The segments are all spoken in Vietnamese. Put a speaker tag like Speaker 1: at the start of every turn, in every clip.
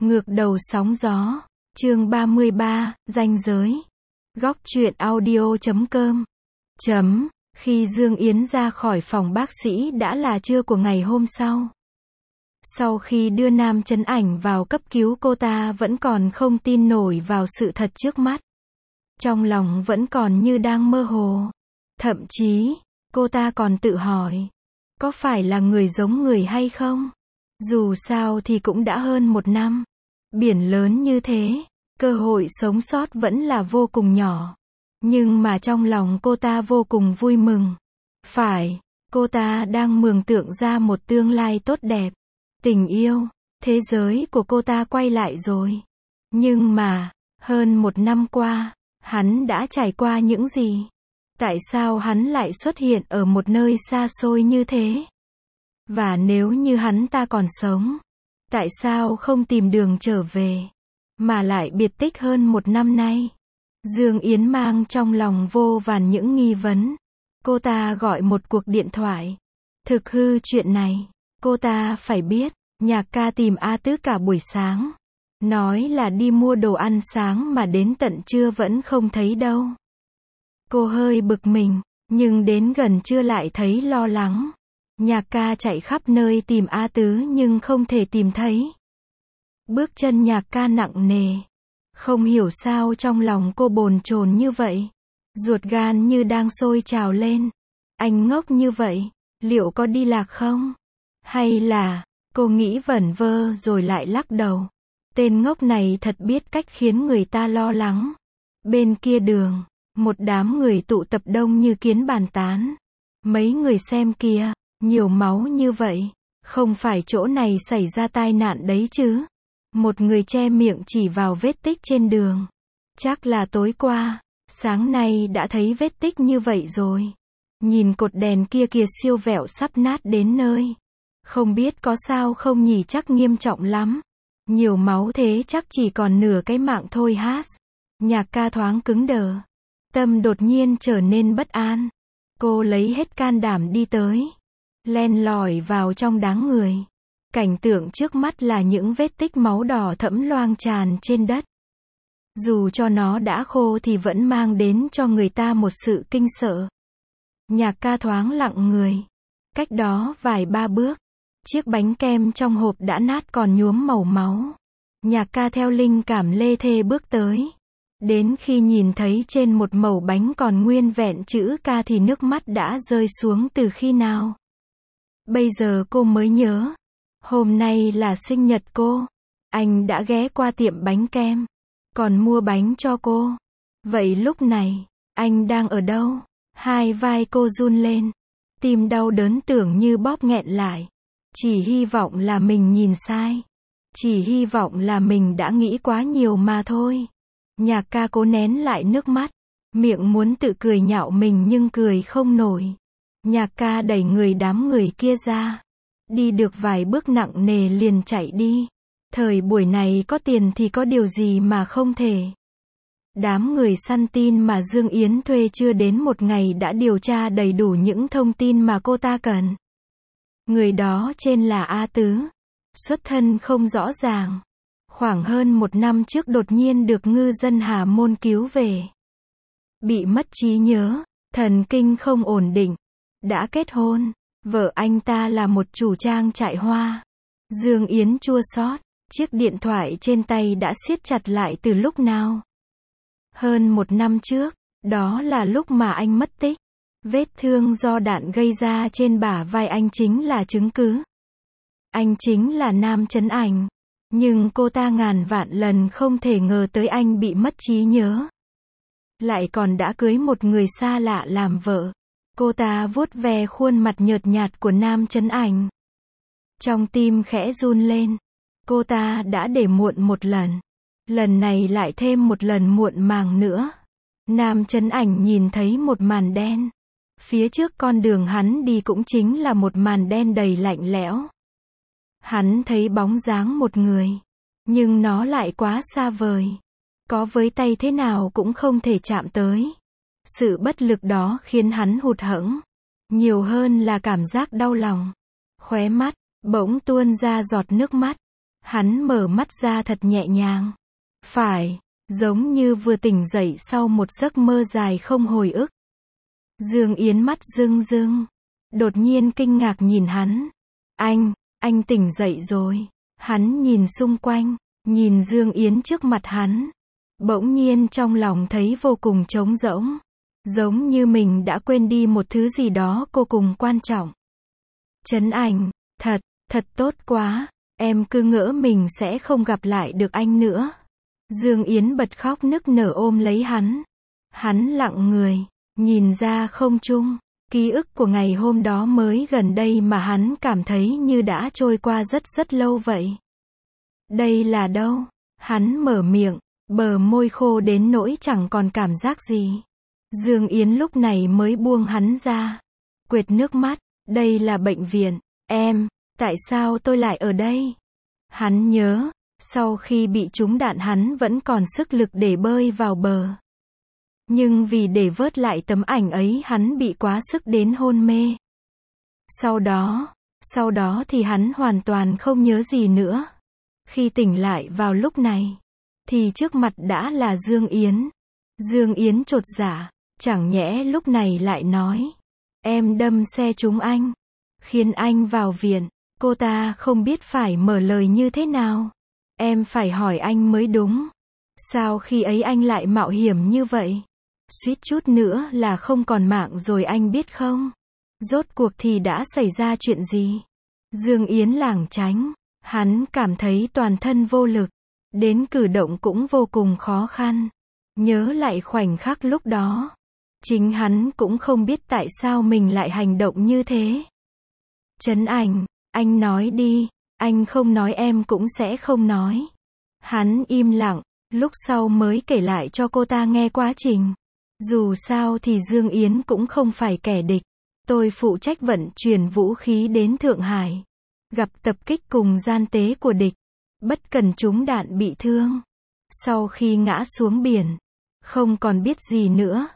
Speaker 1: Ngược đầu sóng gió, chương 33, ranh giới. Góc truyện audio.com. Khi Dương Yến ra khỏi phòng bác sĩ đã là trưa của ngày hôm sau. Sau khi đưa Nam Chấn Ảnh vào cấp cứu, cô ta vẫn còn không tin nổi vào sự thật trước mắt. Trong lòng vẫn còn như đang mơ hồ. Thậm chí, cô ta còn tự hỏi, có phải là người giống người hay không? Dù sao thì cũng đã hơn 1 năm. Biển lớn như thế, cơ hội sống sót vẫn là vô cùng nhỏ. Nhưng mà trong lòng cô ta vô cùng vui mừng. Phải, cô ta đang mường tượng ra một tương lai tốt đẹp. Tình yêu, thế giới của cô ta quay lại rồi. Nhưng mà, hơn 1 năm qua, hắn đã trải qua những gì? Tại sao hắn lại xuất hiện ở một nơi xa xôi như thế? Và nếu như hắn ta còn sống, tại sao không tìm đường trở về, mà lại biệt tích hơn 1 năm nay? Dương Yến mang trong lòng vô vàn những nghi vấn. Cô ta gọi một cuộc điện thoại. Thực hư chuyện này, cô ta phải biết. Nhạc ca tìm A Tứ cả buổi sáng. Nói là đi mua đồ ăn sáng mà đến tận trưa vẫn không thấy đâu. Cô hơi bực mình, nhưng đến gần trưa lại thấy lo lắng. Nhạc ca chạy khắp nơi tìm A Tứ nhưng không thể tìm thấy. Bước chân nhạc ca nặng nề. Không hiểu sao trong lòng cô bồn chồn như vậy. Ruột gan như đang sôi trào lên. Anh ngốc như vậy, liệu có đi lạc không? Hay là, cô nghĩ vẩn vơ rồi lại lắc đầu. Tên ngốc này thật biết cách khiến người ta lo lắng. Bên kia đường, một đám người tụ tập đông như kiến bàn tán. Mấy người xem kìa, nhiều máu như vậy. Không phải chỗ này xảy ra tai nạn đấy chứ? Một người che miệng chỉ vào vết tích trên đường. Chắc là tối qua, sáng nay đã thấy vết tích như vậy rồi. Nhìn cột đèn kia kìa, siêu vẹo sắp nát đến nơi. Không biết có sao không nhỉ, chắc nghiêm trọng lắm. Nhiều máu thế chắc chỉ còn nửa cái mạng thôi hát. Nhạc ca thoáng cứng đờ. Tâm đột nhiên trở nên bất an. Cô lấy hết can đảm đi tới. Len lỏi vào trong đám người. Cảnh tượng trước mắt là những vết tích máu đỏ thẫm loang tràn trên đất. Dù cho nó đã khô thì vẫn mang đến cho người ta một sự kinh sợ. Nhạc ca thoáng lặng người. Cách đó vài ba bước, chiếc bánh kem trong hộp đã nát còn nhuốm màu máu. Nhạc ca theo linh cảm lê thê bước tới. Đến khi nhìn thấy trên một mẩu bánh còn nguyên vẹn chữ ca thì nước mắt đã rơi xuống từ khi nào. Bây giờ cô mới nhớ. Hôm nay là sinh nhật cô. Anh đã ghé qua tiệm bánh kem. Còn mua bánh cho cô. Vậy lúc này, anh đang ở đâu? Hai vai cô run lên. Tim đau đớn tưởng như bóp nghẹn lại. Chỉ hy vọng là mình nhìn sai. Chỉ hy vọng là mình đã nghĩ quá nhiều mà thôi. Nhạc ca cố nén lại nước mắt. Miệng muốn tự cười nhạo mình nhưng cười không nổi. Nhạc ca đẩy đám người kia ra. Đi được vài bước nặng nề liền chạy đi. Thời buổi này có tiền thì có điều gì mà không thể. Đám người săn tin mà Dương Yến thuê chưa đến 1 ngày đã điều tra đầy đủ những thông tin mà cô ta cần. Người đó tên là A Tứ. Xuất thân không rõ ràng. Khoảng hơn 1 năm trước đột nhiên được ngư dân Hà Môn cứu về. Bị mất trí nhớ, thần kinh không ổn định. Đã kết hôn. Vợ anh ta là một chủ trang trại hoa. Dương Yến chua xót. Chiếc điện thoại trên tay đã siết chặt lại từ lúc nào? Hơn 1 năm trước, đó là lúc mà anh mất tích. Vết thương do đạn gây ra trên bả vai anh chính là chứng cứ. Anh chính là Nam Chấn Ảnh. Nhưng cô ta ngàn vạn lần không thể ngờ tới anh bị mất trí nhớ. Lại còn đã cưới một người xa lạ làm vợ. Cô ta vuốt ve khuôn mặt nhợt nhạt của Nam Chấn Ảnh. Trong tim khẽ run lên. Cô ta đã để muộn 1 lần. Lần này lại thêm 1 lần muộn màng nữa. Nam Chấn Ảnh nhìn thấy một màn đen. Phía trước con đường hắn đi cũng chính là một màn đen đầy lạnh lẽo. Hắn thấy bóng dáng một người. Nhưng nó lại quá xa vời. Có với tay thế nào cũng không thể chạm tới. Sự bất lực đó khiến hắn hụt hẫng. Nhiều hơn là cảm giác đau lòng. Khóe mắt bỗng tuôn ra giọt nước mắt. Hắn mở mắt ra thật nhẹ nhàng. Phải, giống như vừa tỉnh dậy sau một giấc mơ dài không hồi ức. Dương Yến mắt rưng rưng. Đột nhiên kinh ngạc nhìn hắn. Anh tỉnh dậy rồi. Hắn nhìn xung quanh, nhìn Dương Yến trước mặt hắn. Bỗng nhiên trong lòng thấy vô cùng trống rỗng. Giống như mình đã quên đi một thứ gì đó vô cùng quan trọng. Trấn Ảnh, thật tốt quá. Em cứ ngỡ mình sẽ không gặp lại được anh nữa. Dương Yến bật khóc nức nở ôm lấy hắn. Hắn lặng người, nhìn ra không trung. Ký ức của ngày hôm đó mới gần đây mà hắn cảm thấy như đã trôi qua rất lâu vậy. Đây là đâu? Hắn mở miệng, bờ môi khô đến nỗi chẳng còn cảm giác gì. Dương Yến lúc này mới buông hắn ra. Quệt nước mắt, đây là bệnh viện. Tại sao tôi lại ở đây? Hắn nhớ, sau khi bị trúng đạn hắn vẫn còn sức lực để bơi vào bờ. Nhưng vì để vớt lại tấm ảnh ấy hắn bị quá sức đến hôn mê. Sau đó thì hắn hoàn toàn không nhớ gì nữa. Khi tỉnh lại vào lúc này, thì trước mặt đã là Dương Yến. Dương Yến chột dạ, chẳng nhẽ lúc này lại nói. Em đâm xe trúng anh, khiến anh vào viện. Cô ta không biết phải mở lời như thế nào. Em phải hỏi anh mới đúng. Sao khi ấy anh lại mạo hiểm như vậy? Suýt chút nữa là không còn mạng rồi anh biết không? Rốt cuộc thì đã xảy ra chuyện gì? Dương Yến lảng tránh. Hắn cảm thấy toàn thân vô lực. Đến cử động cũng vô cùng khó khăn. Nhớ lại khoảnh khắc lúc đó. Chính hắn cũng không biết tại sao mình lại hành động như thế. Trấn Ảnh, anh nói đi. Anh không nói em cũng sẽ không nói. Hắn im lặng, lúc sau mới kể lại cho cô ta nghe quá trình. Dù sao thì Dương Yến cũng không phải kẻ địch. Tôi phụ trách vận chuyển vũ khí đến Thượng Hải. Gặp tập kích cùng gian tế của địch. Bất cần trúng đạn bị thương. Sau khi ngã xuống biển, không còn biết gì nữa.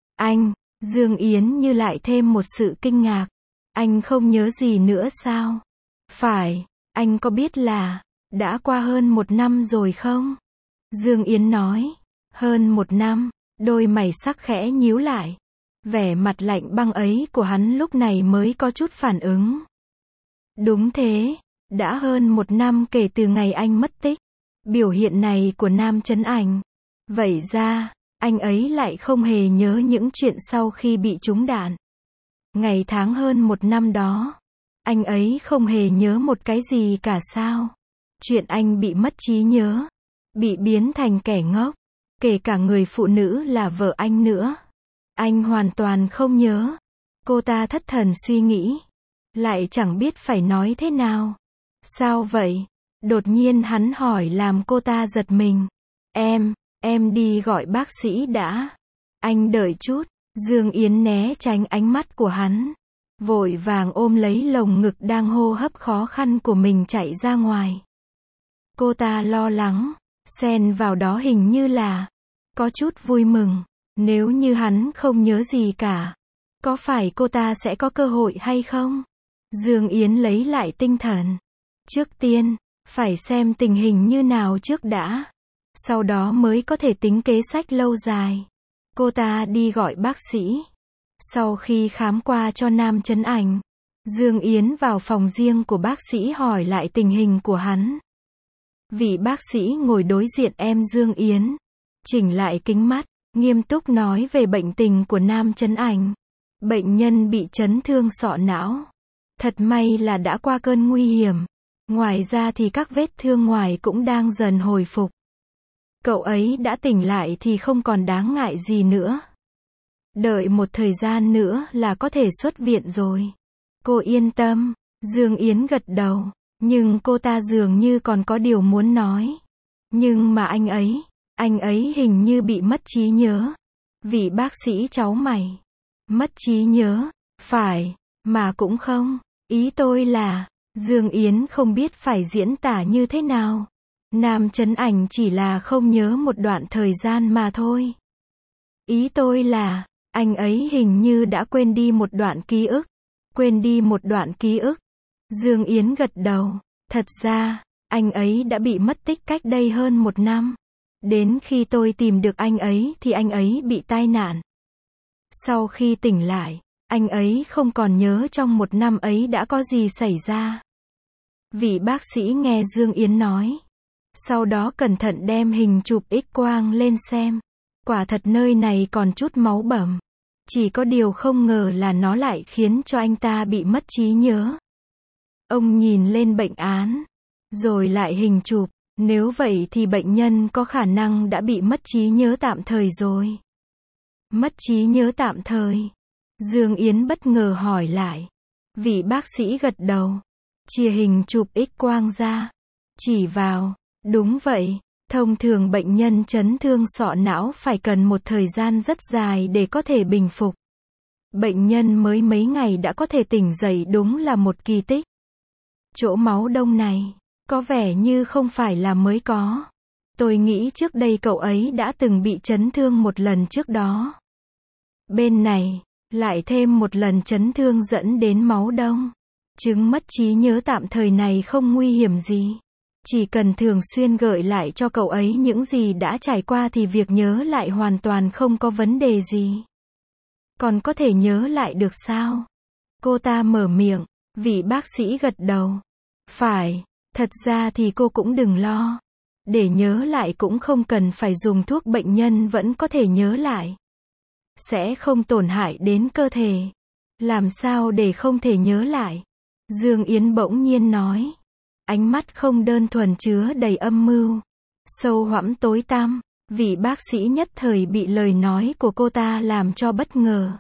Speaker 1: Dương Yến như lại thêm một sự kinh ngạc. Anh không nhớ gì nữa sao? Phải, anh có biết là đã qua hơn 1 năm rồi không? Dương Yến nói. Hơn 1 năm, đôi mày sắc khẽ nhíu lại. Vẻ mặt lạnh băng ấy của hắn lúc này mới có chút phản ứng. Đúng thế, đã hơn 1 năm kể từ ngày anh mất tích. Biểu hiện này của Nam Trấn Ảnh. Vậy ra, anh ấy lại không hề nhớ những chuyện sau khi bị trúng đạn. Ngày tháng hơn 1 năm đó, anh ấy không hề nhớ một cái gì cả sao? Chuyện anh bị mất trí nhớ, bị biến thành kẻ ngốc, kể cả người phụ nữ là vợ anh nữa. Anh hoàn toàn không nhớ. Cô ta thất thần suy nghĩ, lại chẳng biết phải nói thế nào. Sao vậy? Đột nhiên hắn hỏi làm cô ta giật mình. Em đi gọi bác sĩ đã. Anh đợi chút. Dương Yến né tránh ánh mắt của hắn. Vội vàng ôm lấy lồng ngực đang hô hấp khó khăn của mình chạy ra ngoài. Cô ta lo lắng, xen vào đó hình như là có chút vui mừng. Nếu như hắn không nhớ gì cả, có phải cô ta sẽ có cơ hội hay không? Dương Yến lấy lại tinh thần. Trước tiên, phải xem tình hình như nào trước đã. Sau đó mới có thể tính kế sách lâu dài. Cô ta đi gọi bác sĩ. Sau khi khám qua cho Nam Trấn Ảnh, Dương Yến vào phòng riêng của bác sĩ hỏi lại tình hình của hắn. Vị bác sĩ ngồi đối diện em Dương Yến, chỉnh lại kính mắt, nghiêm túc nói về bệnh tình của Nam Trấn Ảnh. Bệnh nhân bị chấn thương sọ não. Thật may là đã qua cơn nguy hiểm. Ngoài ra thì các vết thương ngoài cũng đang dần hồi phục. Cậu ấy đã tỉnh lại thì không còn đáng ngại gì nữa. Đợi một thời gian nữa là có thể xuất viện rồi. Cô yên tâm. Dương Yến gật đầu. Nhưng cô ta dường như còn có điều muốn nói. Nhưng mà anh ấy hình như bị mất trí nhớ. Vị bác sĩ cháu mày. Mất trí nhớ. Phải, mà cũng không. Ý tôi là, Dương Yến không biết phải diễn tả như thế nào. Nam Trấn Ảnh chỉ là không nhớ một đoạn thời gian mà thôi. Ý tôi là, anh ấy hình như đã quên đi một đoạn ký ức. Quên đi một đoạn ký ức. Dương Yến gật đầu. Thật ra, Anh ấy đã bị mất tích cách đây hơn 1 năm. Đến khi tôi tìm được anh ấy thì anh ấy bị tai nạn. Sau khi tỉnh lại, anh ấy không còn nhớ trong 1 năm ấy đã có gì xảy ra. Vị bác sĩ nghe Dương Yến nói. Sau đó cẩn thận đem hình chụp X-quang lên xem. Quả thật nơi này còn chút máu bầm. Chỉ có điều không ngờ là nó lại khiến cho anh ta bị mất trí nhớ. Ông nhìn lên bệnh án, rồi lại hình chụp. Nếu vậy thì bệnh nhân có khả năng đã bị mất trí nhớ tạm thời rồi. Mất trí nhớ tạm thời? Dương Yến bất ngờ hỏi lại. Vị bác sĩ gật đầu. Chia hình chụp X-quang ra. Chỉ vào. Đúng vậy. Thông thường bệnh nhân chấn thương sọ não phải cần một thời gian rất dài để có thể bình phục. Bệnh nhân mới mấy ngày đã có thể tỉnh dậy, đúng là một kỳ tích. Chỗ máu đông này, có vẻ như không phải là mới có. Tôi nghĩ trước đây cậu ấy đã từng bị chấn thương một lần trước đó. Bên này, lại thêm một lần chấn thương dẫn đến máu đông. Chứng mất trí nhớ tạm thời này không nguy hiểm gì. Chỉ cần thường xuyên gợi lại cho cậu ấy những gì đã trải qua thì việc nhớ lại hoàn toàn không có vấn đề gì. Còn có thể nhớ lại được sao? Cô ta mở miệng, vị bác sĩ gật đầu. Phải, thật ra thì cô cũng đừng lo. Để nhớ lại cũng không cần phải dùng thuốc, bệnh nhân vẫn có thể nhớ lại. Sẽ không tổn hại đến cơ thể. Làm sao để không thể nhớ lại? Dương Yến bỗng nhiên nói. Ánh mắt không đơn thuần chứa đầy âm mưu, sâu hõm tối tăm. Vị bác sĩ nhất thời bị lời nói của cô ta làm cho bất ngờ.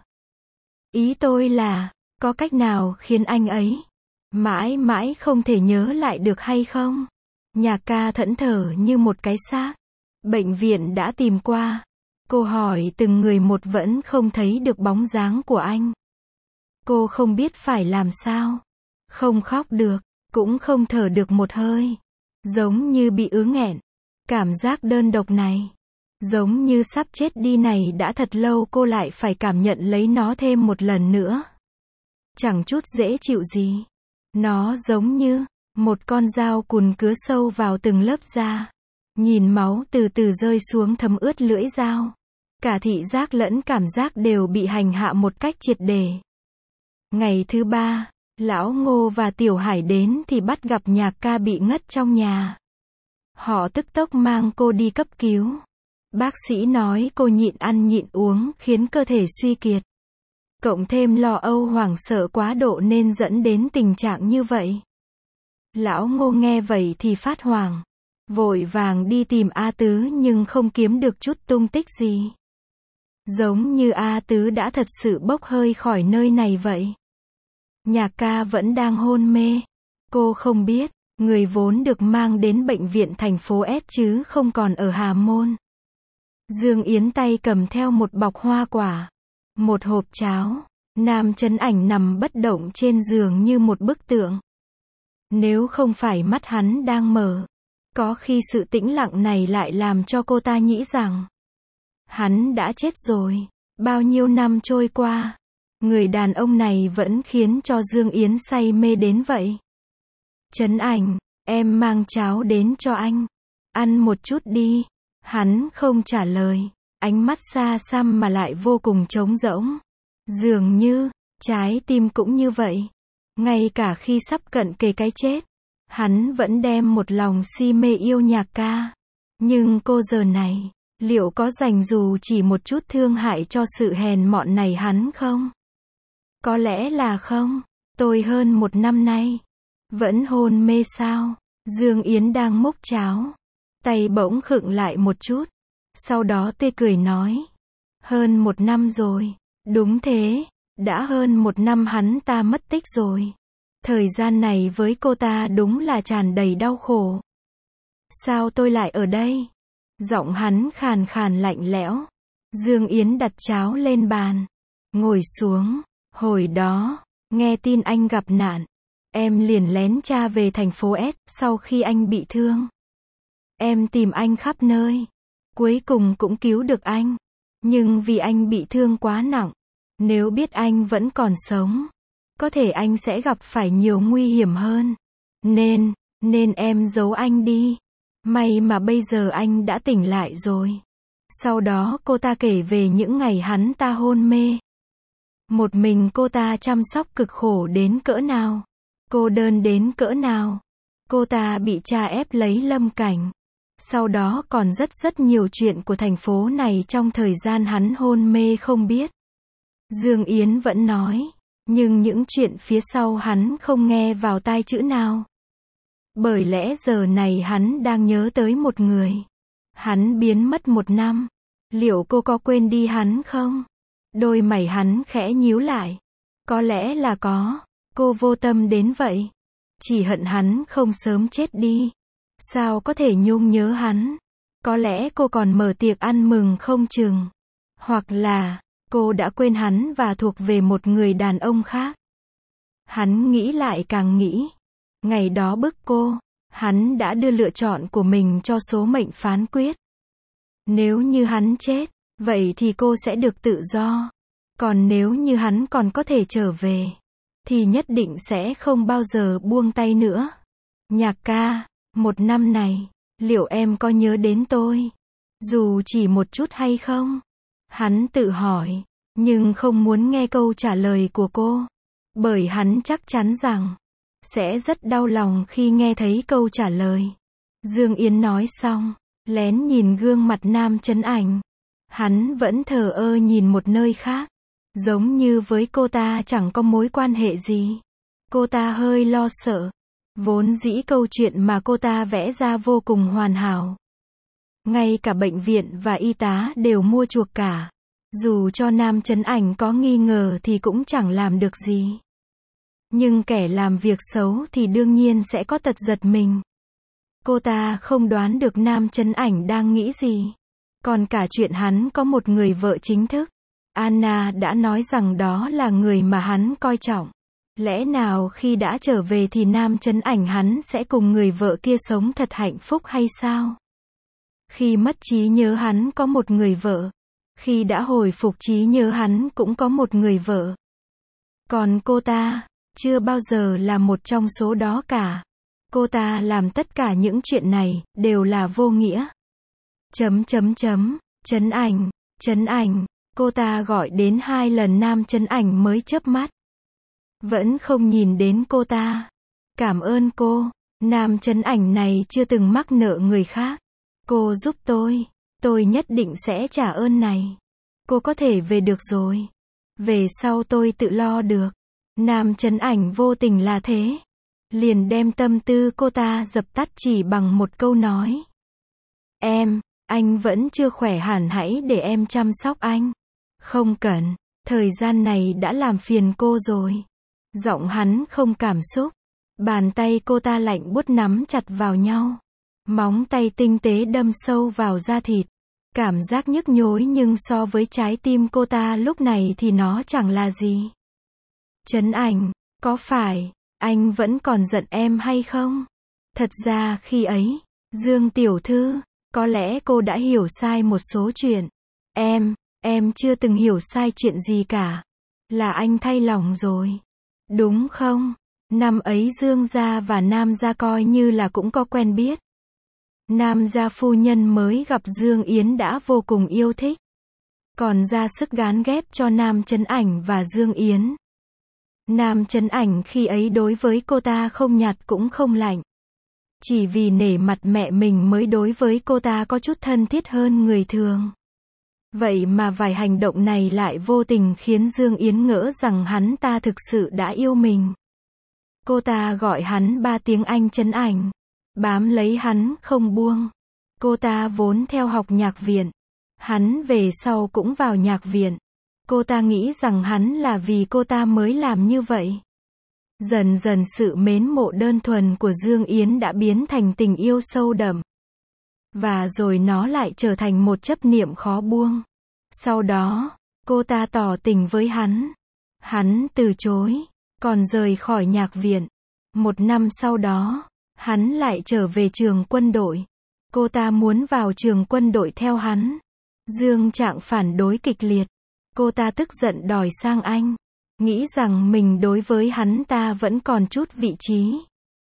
Speaker 1: Ý tôi là, có cách nào khiến anh ấy mãi mãi không thể nhớ lại được hay không? Nhạc ca thẫn thờ như một cái xác. Bệnh viện đã tìm qua. Cô hỏi từng người một vẫn không thấy được bóng dáng của anh. Cô không biết phải làm sao. Không khóc được, cũng không thở được một hơi. Giống như bị ứ nghẹn. Cảm giác đơn độc này, giống như sắp chết đi này đã thật lâu cô lại phải cảm nhận lấy nó thêm một lần nữa. Chẳng chút dễ chịu gì. Nó giống như một con dao cùn cứa sâu vào từng lớp da. Nhìn máu từ từ rơi xuống thấm ướt lưỡi dao. Cả thị giác lẫn cảm giác đều bị hành hạ một cách triệt để. Ngày thứ 3, Lão Ngô và Tiểu Hải đến thì bắt gặp Nhạc ca bị ngất trong nhà. Họ tức tốc mang cô đi cấp cứu. Bác sĩ nói cô nhịn ăn nhịn uống khiến cơ thể suy kiệt. Cộng thêm lo âu hoảng sợ quá độ nên dẫn đến tình trạng như vậy. Lão Ngô nghe vậy thì phát hoảng. Vội vàng đi tìm A Tứ nhưng không kiếm được chút tung tích gì. Giống như A Tứ đã thật sự bốc hơi khỏi nơi này vậy. Nhạc ca vẫn đang hôn mê. Cô không biết, người vốn được mang đến bệnh viện thành phố S chứ không còn ở Hà Môn. Dương Yến tay cầm theo một bọc hoa quả, một hộp cháo. Nam Chấn Ảnh nằm bất động trên giường như một bức tượng. Nếu không phải mắt hắn đang mở, có khi sự tĩnh lặng này lại làm cho cô ta nghĩ rằng hắn đã chết rồi. Bao nhiêu năm trôi qua, người đàn ông này vẫn khiến cho Dương Yến say mê đến vậy. Chấn Ảnh, em mang cháo đến cho anh. Ăn một chút đi. Hắn không trả lời. Ánh mắt xa xăm mà lại vô cùng trống rỗng. Dường như, trái tim cũng như vậy. Ngay cả khi sắp cận kề cái chết, hắn vẫn đem một lòng si mê yêu Nhạc ca. Nhưng cô giờ này, liệu có dành dù chỉ một chút thương hại cho sự hèn mọn này hắn không? Có lẽ là không. Tôi hơn 1 năm nay vẫn hôn mê sao? Dương Yến đang múc cháo, tay bỗng khựng lại một chút. Sau đó tươi cười nói. Hơn 1 năm rồi. Đúng thế, đã hơn 1 năm hắn ta mất tích rồi. Thời gian này với cô ta đúng là tràn đầy đau khổ. Sao tôi lại ở đây? Giọng hắn khàn khàn lạnh lẽo. Dương Yến đặt cháo lên bàn, ngồi xuống. Hồi đó, nghe tin anh gặp nạn, em liền lén tra về thành phố S. Sau khi anh bị thương, em tìm anh khắp nơi. Cuối cùng cũng cứu được anh. Nhưng vì anh bị thương quá nặng, nếu biết anh vẫn còn sống, có thể anh sẽ gặp phải nhiều nguy hiểm hơn. Nên em giấu anh đi. May mà bây giờ anh đã tỉnh lại rồi. Sau đó cô ta kể về những ngày hắn ta hôn mê. Một mình cô ta chăm sóc cực khổ đến cỡ nào. Cô đơn đến cỡ nào. Cô ta bị cha ép lấy Lâm Cảnh. Sau đó còn rất nhiều chuyện của thành phố này trong thời gian hắn hôn mê không biết. Dương Yến vẫn nói. Nhưng những chuyện phía sau hắn không nghe vào tai chữ nào. Bởi lẽ giờ này hắn đang nhớ tới một người. Hắn biến mất 1 năm. Liệu cô có quên đi hắn không? Đôi mày hắn khẽ nhíu lại. Có lẽ là có. Cô vô tâm đến vậy. Chỉ hận hắn không sớm chết đi. Sao có thể nhung nhớ hắn? Có lẽ cô còn mở tiệc ăn mừng không chừng. Hoặc là, cô đã quên hắn và thuộc về một người đàn ông khác. Hắn nghĩ lại càng nghĩ. Ngày đó bức cô, hắn đã đưa lựa chọn của mình cho số mệnh phán quyết. Nếu như hắn chết, vậy thì cô sẽ được tự do. Còn nếu như hắn còn có thể trở về, thì nhất định sẽ không bao giờ buông tay nữa. Nhạc ca, 1 năm này, liệu em có nhớ đến tôi? Dù chỉ một chút hay không? Hắn tự hỏi, nhưng không muốn nghe câu trả lời của cô. Bởi hắn chắc chắn rằng, sẽ rất đau lòng khi nghe thấy câu trả lời. Dương Yến nói xong, lén nhìn gương mặt Nam Chấn Ảnh. Hắn vẫn thờ ơ nhìn một nơi khác. Giống như với cô ta chẳng có mối quan hệ gì. Cô ta hơi lo sợ. Vốn dĩ câu chuyện mà cô ta vẽ ra vô cùng hoàn hảo. Ngay cả bệnh viện và y tá đều mua chuộc cả. Dù cho Nam Chấn Ảnh có nghi ngờ thì cũng chẳng làm được gì. Nhưng kẻ làm việc xấu thì đương nhiên sẽ có tật giật mình. Cô ta không đoán được Nam Chấn Ảnh đang nghĩ gì. Còn cả chuyện hắn có một người vợ chính thức. Anna đã nói rằng đó là người mà hắn coi trọng. Lẽ nào khi đã trở về thì Nam Chấn Ảnh hắn sẽ cùng người vợ kia sống thật hạnh phúc hay sao? Khi mất trí nhớ hắn có một người vợ. Khi đã hồi phục trí nhớ hắn cũng có một người vợ. Còn cô ta, chưa bao giờ là một trong số đó cả. Cô ta làm tất cả những chuyện này, đều là vô nghĩa. Chấn Ảnh. Cô ta gọi đến 2 lần Nam Chấn Ảnh mới chớp mắt. Vẫn không nhìn đến cô ta. Cảm ơn cô. Nam Chấn Ảnh này chưa từng mắc nợ người khác. Cô giúp tôi nhất định sẽ trả ơn này. Cô có thể về được rồi. Về sau tôi tự lo được. Nam Chấn Ảnh vô tình là thế. Liền đem tâm tư cô ta dập tắt chỉ bằng một câu nói. Anh vẫn chưa khỏe hẳn, hãy để em chăm sóc anh. Không cần, thời gian này đã làm phiền cô rồi. Giọng hắn không cảm xúc. Bàn tay cô ta lạnh buốt nắm chặt vào nhau. Móng tay tinh tế đâm sâu vào da thịt. Cảm giác nhức nhối nhưng so với trái tim cô ta lúc này thì nó chẳng là gì. Chấn Ảnh, có phải anh vẫn còn giận em hay không? Thật ra khi ấy, Dương tiểu thư, có lẽ cô đã hiểu sai một số chuyện. Em chưa từng hiểu sai chuyện gì cả. Là anh thay lòng rồi. Đúng không? Năm ấy Dương gia và Nam gia coi như là cũng có quen biết. Nam gia phu nhân mới gặp Dương Yến đã vô cùng yêu thích. Còn ra sức gán ghép cho Nam Chấn Ảnh và Dương Yến. Nam Chấn Ảnh khi ấy đối với cô ta không nhạt cũng không lạnh. Chỉ vì nể mặt mẹ mình mới đối với cô ta có chút thân thiết hơn người thường. Vậy mà vài hành động này lại vô tình khiến Dương Yến ngỡ rằng hắn ta thực sự đã yêu mình. Cô ta gọi hắn 3 tiếng anh Chấn Ảnh. Bám lấy hắn không buông. Cô ta vốn theo học nhạc viện. Hắn về sau cũng vào nhạc viện. Cô ta nghĩ rằng hắn là vì cô ta mới làm như vậy. Dần dần sự mến mộ đơn thuần của Dương Yến đã biến thành tình yêu sâu đậm. Và rồi nó lại trở thành một chấp niệm khó buông. Sau đó, cô ta tỏ tình với hắn. Hắn từ chối, còn rời khỏi nhạc viện. 1 năm sau đó, hắn lại trở về trường quân đội. Cô ta muốn vào trường quân đội theo hắn. Dương Trạng phản đối kịch liệt. Cô ta tức giận đòi sang Anh. Nghĩ rằng mình đối với hắn ta vẫn còn chút vị trí.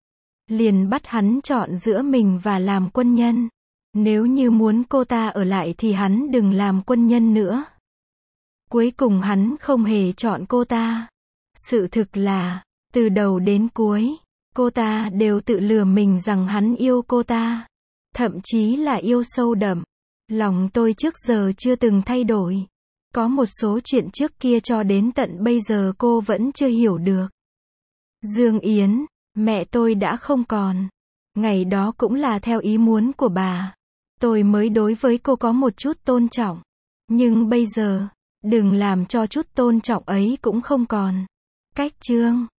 Speaker 1: liền bắt hắn chọn giữa mình và làm quân nhân. Nếu như muốn cô ta ở lại thì hắn đừng làm quân nhân nữa. Cuối cùng hắn không hề chọn cô ta. Sự thực là, từ đầu đến cuối, cô ta đều tự lừa mình rằng hắn yêu cô ta. Thậm chí là yêu sâu đậm. Lòng tôi trước giờ chưa từng thay đổi. Có một số chuyện trước kia cho đến tận bây giờ cô vẫn chưa hiểu được. Dương Yến, mẹ tôi đã không còn. Ngày đó cũng là theo ý muốn của bà. Tôi mới đối với cô có một chút tôn trọng. Nhưng bây giờ, đừng làm cho chút tôn trọng ấy cũng không còn. Cách chương